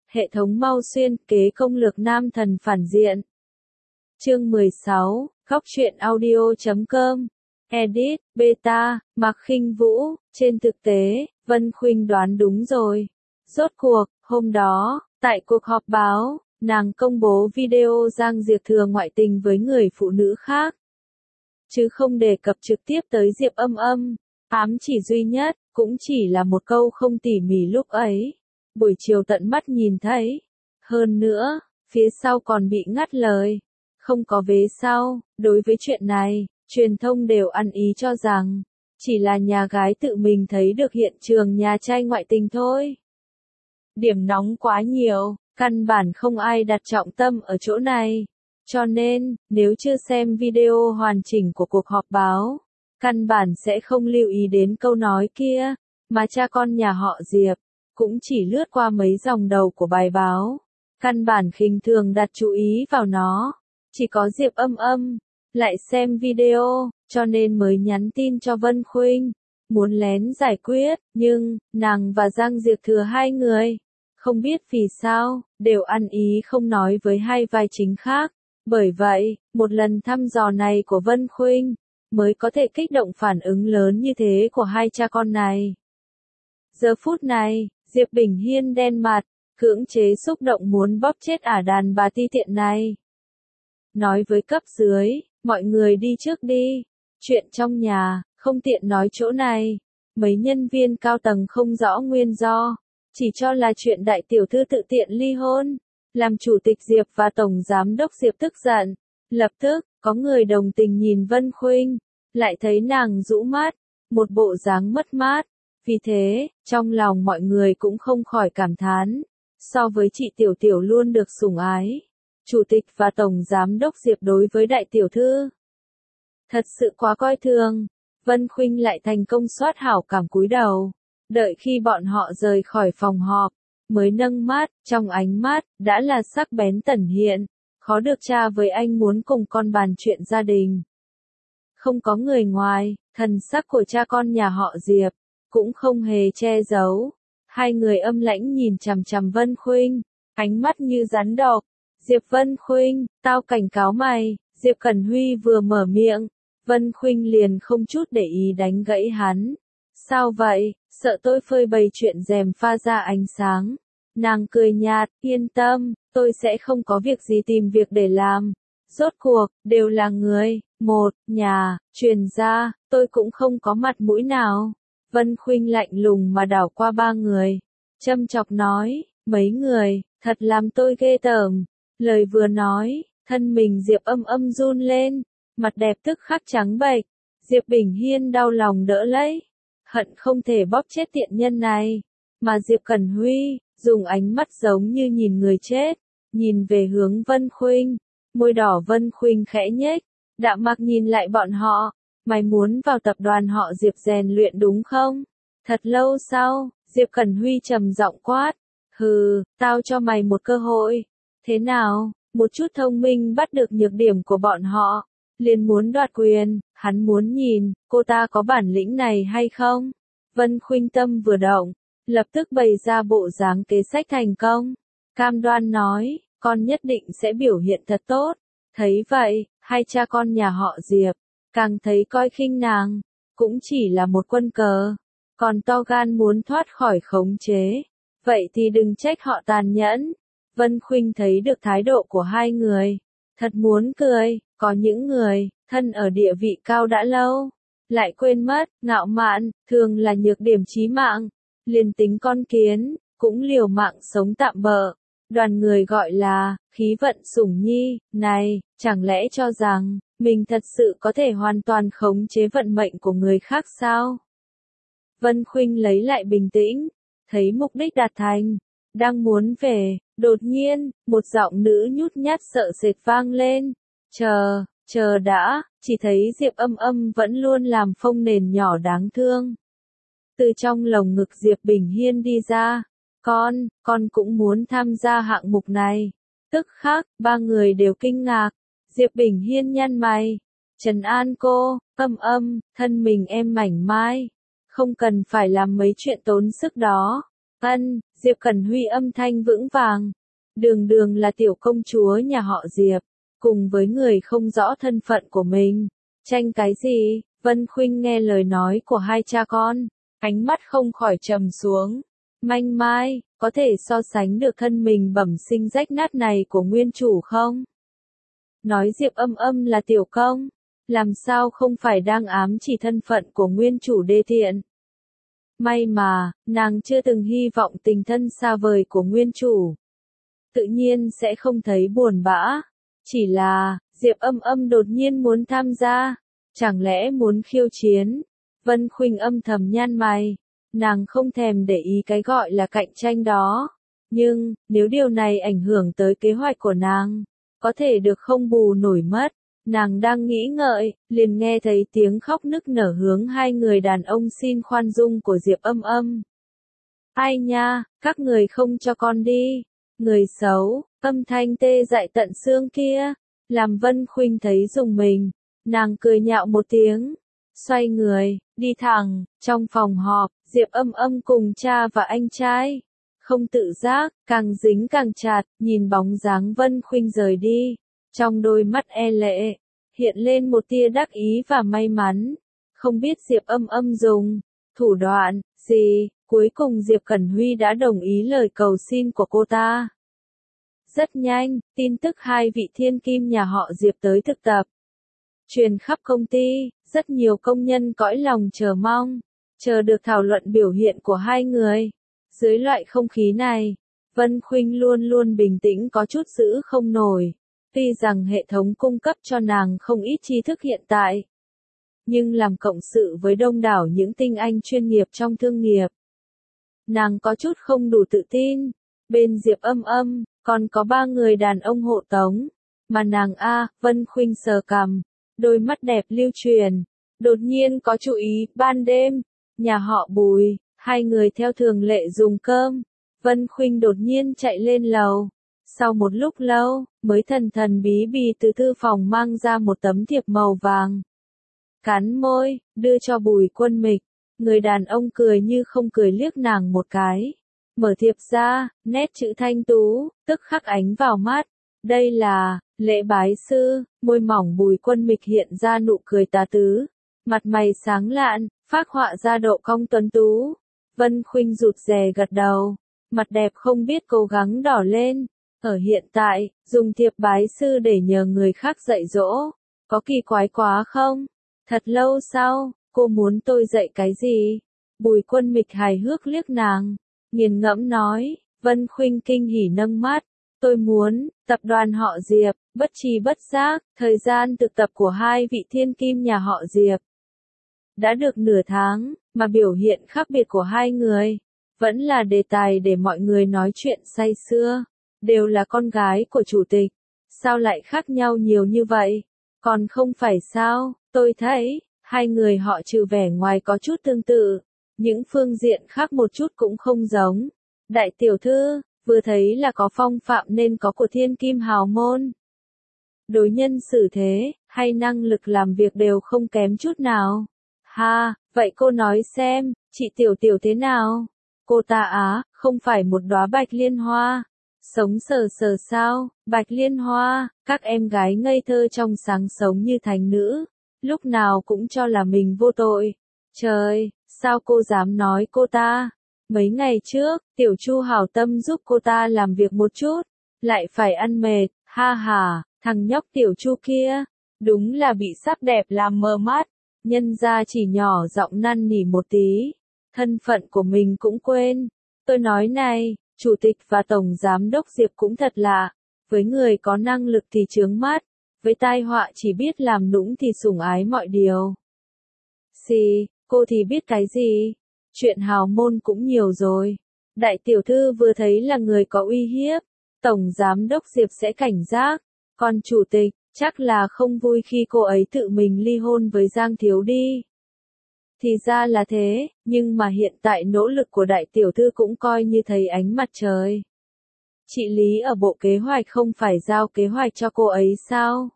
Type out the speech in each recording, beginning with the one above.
Hệ thống mau xuyên kế công lược nam thần phản diện. Chương 16, góc truyện audio.com. Edit, beta, Mạc Khinh Vũ. Trên thực tế, Vân Khuynh đoán đúng rồi. Rốt cuộc, hôm đó, tại cuộc họp báo, nàng công bố video Giang Diệp Thừa ngoại tình với người phụ nữ khác. Chứ không đề cập trực tiếp tới Diệp Âm Âm. Ám chỉ duy nhất, cũng chỉ là một câu không tỉ mỉ lúc ấy. Buổi chiều tận mắt nhìn thấy. Hơn nữa, phía sau còn bị ngắt lời. Không có vế sau, đối với chuyện này, truyền thông đều ăn ý cho rằng, chỉ là nhà gái tự mình thấy được hiện trường nhà trai ngoại tình thôi. Điểm nóng quá nhiều, căn bản không ai đặt trọng tâm ở chỗ này. Cho nên, nếu chưa xem video hoàn chỉnh của cuộc họp báo, căn bản sẽ không lưu ý đến câu nói kia, mà cha con nhà họ Diệp cũng chỉ lướt qua mấy dòng đầu của bài báo, căn bản khinh thường đặt chú ý vào nó. Chỉ có Diệp Âm Âm lại xem video, cho nên mới nhắn tin cho Vân Khuynh, muốn lén giải quyết, nhưng nàng và Giang Diệp Thừa hai người, không biết vì sao, đều ăn ý không nói với hai vai chính khác. Bởi vậy, một lần thăm dò này của Vân Khuynh mới có thể kích động phản ứng lớn như thế của hai cha con này. Giờ phút này, Diệp Bình Hiên đen mặt, cưỡng chế xúc động muốn bóp chết đàn bà ti tiện này. Nói với cấp dưới, mọi người đi trước đi, chuyện trong nhà, không tiện nói chỗ này. Mấy nhân viên cao tầng không rõ nguyên do, chỉ cho là chuyện đại tiểu thư tự tiện ly hôn. Làm chủ tịch Diệp và tổng giám đốc Diệp tức giận. Lập tức, có người đồng tình nhìn Vân Khuynh, lại thấy nàng rũ mắt, một bộ dáng mất mát. Vì thế, trong lòng mọi người cũng không khỏi cảm thán. So với chị Tiểu Tiểu luôn được sủng ái, chủ tịch và tổng giám đốc Diệp đối với đại tiểu thư thật sự quá coi thường. Vân Khuynh lại thành công soát hảo cảm cúi đầu. Đợi khi bọn họ rời khỏi phòng họp, mới nâng mắt, trong ánh mắt, đã là sắc bén tẩn hiện. Khó được cha với anh muốn cùng con bàn chuyện gia đình. Không có người ngoài, thần sắc của cha con nhà họ Diệp cũng không hề che giấu. Hai người âm lãnh nhìn chằm chằm Vân Khuynh, ánh mắt như rắn độc. Diệp Vân Khuynh, tao cảnh cáo mày. Diệp Cẩn Huy vừa mở miệng, Vân Khuynh liền không chút để ý đánh gãy hắn. Sao vậy, sợ tôi phơi bày chuyện rèm pha ra ánh sáng. Nàng cười nhạt, yên tâm, tôi sẽ không có việc gì tìm việc để làm. Rốt cuộc, đều là người, một, nhà, truyền ra, tôi cũng không có mặt mũi nào. Vân Khuynh lạnh lùng mà đảo qua ba người. Châm chọc nói, mấy người, thật làm tôi ghê tởm. Lời vừa nói, thân mình Diệp Âm Âm run lên, mặt đẹp tức khắc trắng bệch. Diệp Bình Hiên đau lòng đỡ lấy, hận không thể bóp chết tiện nhân này. Mà Diệp Cẩn Huy, dùng ánh mắt giống như nhìn người chết, nhìn về hướng Vân Khuynh, môi đỏ Vân Khuynh khẽ nhếch, đạm mạc nhìn lại bọn họ, mày muốn vào tập đoàn họ Diệp rèn luyện đúng không? Thật lâu sau, Diệp Cẩn Huy trầm giọng quát, hừ, tao cho mày một cơ hội, thế nào, một chút thông minh bắt được nhược điểm của bọn họ, liền muốn đoạt quyền, hắn muốn nhìn, cô ta có bản lĩnh này hay không? Vân Khuynh tâm vừa động, lập tức bày ra bộ dáng kế sách thành công. Cam đoan nói, con nhất định sẽ biểu hiện thật tốt. Thấy vậy, hai cha con nhà họ Diệp, càng thấy coi khinh nàng, cũng chỉ là một quân cờ. Còn to gan muốn thoát khỏi khống chế. Vậy thì đừng trách họ tàn nhẫn. Vân Khuynh thấy được thái độ của hai người. Thật muốn cười, có những người, thân ở địa vị cao đã lâu. Lại quên mất, ngạo mạn, thường là nhược điểm chí mạng. Liền tính con kiến, cũng liều mạng sống tạm bợ. Đoàn người gọi là, khí vận sủng nhi, này, chẳng lẽ cho rằng, mình thật sự có thể hoàn toàn khống chế vận mệnh của người khác sao? Vân Khuynh lấy lại bình tĩnh, thấy mục đích đạt thành, đang muốn về, đột nhiên, một giọng nữ nhút nhát sợ sệt vang lên. Chờ đã, chỉ thấy Diệp Âm Âm vẫn luôn làm phông nền nhỏ đáng thương. Từ trong lồng ngực Diệp Bình Hiên đi ra, con cũng muốn tham gia hạng mục này. Tức khắc, ba người đều kinh ngạc. Diệp Bình Hiên nhăn mày, trấn an cô, Âm Âm, thân mình em mảnh mai, không cần phải làm mấy chuyện tốn sức đó. Diệp Cẩn Huy âm thanh vững vàng. Đường Đường là tiểu công chúa nhà họ Diệp, cùng với người không rõ thân phận của mình. Tranh cái gì? Vân Khuynh nghe lời nói của hai cha con, ánh mắt không khỏi trầm xuống. Manh mai, có thể so sánh được thân mình bẩm sinh rách nát này của nguyên chủ không? Nói Diệp Âm Âm là tiểu công, làm sao không phải đang ám chỉ thân phận của nguyên chủ đê tiện. May mà, nàng chưa từng hy vọng tình thân xa vời của nguyên chủ. Tự nhiên sẽ không thấy buồn bã. Chỉ là, Diệp Âm Âm đột nhiên muốn tham gia. Chẳng lẽ muốn khiêu chiến? Vân Khuynh âm thầm nhăn mày. Nàng không thèm để ý cái gọi là cạnh tranh đó. Nhưng, nếu điều này ảnh hưởng tới kế hoạch của nàng, có thể được không bù nổi mất. Nàng đang nghĩ ngợi, liền nghe thấy tiếng khóc nức nở hướng hai người đàn ông xin khoan dung của Diệp Âm Âm. Ai nha, các người không cho con đi. Người xấu, âm thanh tê dại tận xương kia, làm Vân Khuynh thấy rùng mình. Nàng cười nhạo một tiếng, xoay người, đi thẳng, trong phòng họp, Diệp Âm Âm cùng cha và anh trai. Không tự giác, càng dính càng chặt, nhìn bóng dáng Vân Khuynh rời đi. Trong đôi mắt e lệ, hiện lên một tia đắc ý và may mắn. Không biết Diệp Âm Âm dùng thủ đoạn gì, cuối cùng Diệp Cẩn Huy đã đồng ý lời cầu xin của cô ta. Rất nhanh, tin tức hai vị thiên kim nhà họ Diệp tới thực tập truyền khắp công ty, rất nhiều công nhân cõi lòng chờ mong, chờ được thảo luận biểu hiện của hai người. Dưới loại không khí này, Vân Khuynh luôn luôn bình tĩnh có chút giữ không nổi. Tuy rằng hệ thống cung cấp cho nàng không ít tri thức hiện tại, nhưng làm cộng sự với đông đảo những tinh anh chuyên nghiệp trong thương nghiệp, nàng có chút không đủ tự tin. Bên Diệp Âm Âm, còn có 3 người đàn ông hộ tống, mà nàng Vân Khuynh sờ cằm, đôi mắt đẹp lưu truyền, đột nhiên có chú ý. Ban đêm, nhà họ Bùi, hai người theo thường lệ dùng cơm, Vân Khuynh đột nhiên chạy lên lầu. Sau một lúc lâu, mới thần thần bí bí từ thư phòng mang ra một tấm thiệp màu vàng. Cắn môi, đưa cho Bùi Quân Mịch. Người đàn ông cười như không cười liếc nàng một cái. Mở thiệp ra, nét chữ thanh tú, tức khắc ánh vào mắt. Đây là lễ bái sư. Môi mỏng Bùi Quân Mịch hiện ra nụ cười tà tứ. Mặt mày sáng lạn, phác họa ra độ cong tuấn tú. Vân Khuynh rụt rè gật đầu. Mặt đẹp không biết cố gắng đỏ lên. Ở hiện tại, dùng thiệp bái sư để nhờ người khác dạy dỗ, có kỳ quái quá không? Thật lâu sau, cô muốn tôi dạy cái gì? Bùi Quân Mịch hài hước liếc nàng, nghiền ngẫm nói. Vân Khuynh kinh hỉ nâng mắt. Tôi muốn, tập đoàn họ Diệp, bất tri bất giác, thời gian thực tập của hai vị thiên kim nhà họ Diệp đã được nửa tháng, mà biểu hiện khác biệt của hai người vẫn là đề tài để mọi người nói chuyện say sưa. Đều là con gái của chủ tịch, sao lại khác nhau nhiều như vậy? Còn không phải sao, tôi thấy, hai người họ trừ vẻ ngoài có chút tương tự, những phương diện khác một chút cũng không giống. Đại tiểu thư, vừa thấy là có phong phạm nên có của thiên kim hào môn. Đối nhân xử thế, hay năng lực làm việc đều không kém chút nào. Ha, vậy cô nói xem, chị tiểu tiểu thế nào? Cô ta không phải một đóa bạch liên hoa. Sống sờ sờ sao, bạch liên hoa, các em gái ngây thơ trong sáng sống như thánh nữ, lúc nào cũng cho là mình vô tội. Trời, sao cô dám nói cô ta? Mấy ngày trước, Tiểu Chu hảo tâm giúp cô ta làm việc một chút, lại phải ăn mệt, ha ha, thằng nhóc Tiểu Chu kia, đúng là bị sắc đẹp làm mờ mắt, nhân ra chỉ nhỏ giọng năn nỉ một tí, thân phận của mình cũng quên. Tôi nói này, Chủ tịch và Tổng Giám đốc Diệp cũng thật lạ, với người có năng lực thì chướng mắt, với tai họa chỉ biết làm nũng thì sủng ái mọi điều. Xì, cô thì biết cái gì? Chuyện hào môn cũng nhiều rồi. Đại tiểu thư vừa thấy là người có uy hiếp, Tổng Giám đốc Diệp sẽ cảnh giác, còn Chủ tịch, chắc là không vui khi cô ấy tự mình ly hôn với Giang Thiếu đi. Thì ra là thế, nhưng mà hiện tại nỗ lực của đại tiểu thư cũng coi như thấy ánh mặt trời. Chị Lý ở bộ kế hoạch không phải giao kế hoạch cho cô ấy sao?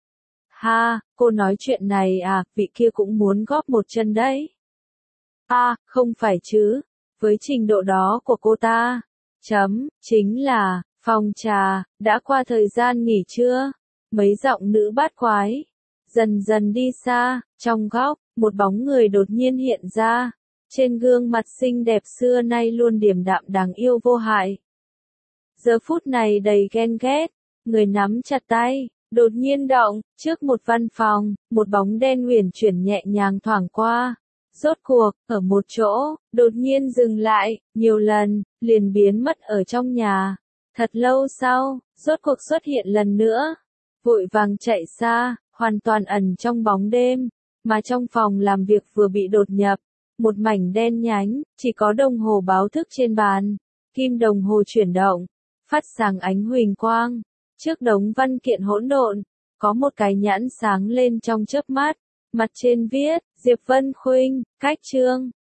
Ha, cô nói chuyện này vị kia cũng muốn góp một chân đấy. Không phải chứ, với trình độ đó của cô ta, Chính là, phòng trà, đã qua thời gian nghỉ trưa. Mấy giọng nữ bát quái. Dần dần đi xa, trong góc, một bóng người đột nhiên hiện ra. Trên gương mặt xinh đẹp xưa nay luôn điềm đạm đáng yêu vô hại. Giờ phút này đầy ghen ghét, người nắm chặt tay, đột nhiên động, trước một văn phòng, một bóng đen uyển chuyển nhẹ nhàng thoảng qua. Rốt cuộc, ở một chỗ, đột nhiên dừng lại, nhiều lần, liền biến mất ở trong nhà. Thật lâu sau, rốt cuộc xuất hiện lần nữa. Vội vàng chạy xa, hoàn toàn ẩn trong bóng đêm, mà trong phòng làm việc vừa bị đột nhập. Một mảnh đen nhánh, chỉ có đồng hồ báo thức trên bàn. Kim đồng hồ chuyển động, phát sáng ánh huỳnh quang. Trước đống văn kiện hỗn độn, có một cái nhãn sáng lên trong chớp mắt. Mặt trên viết, Diệp Vân Khuynh, cách chương.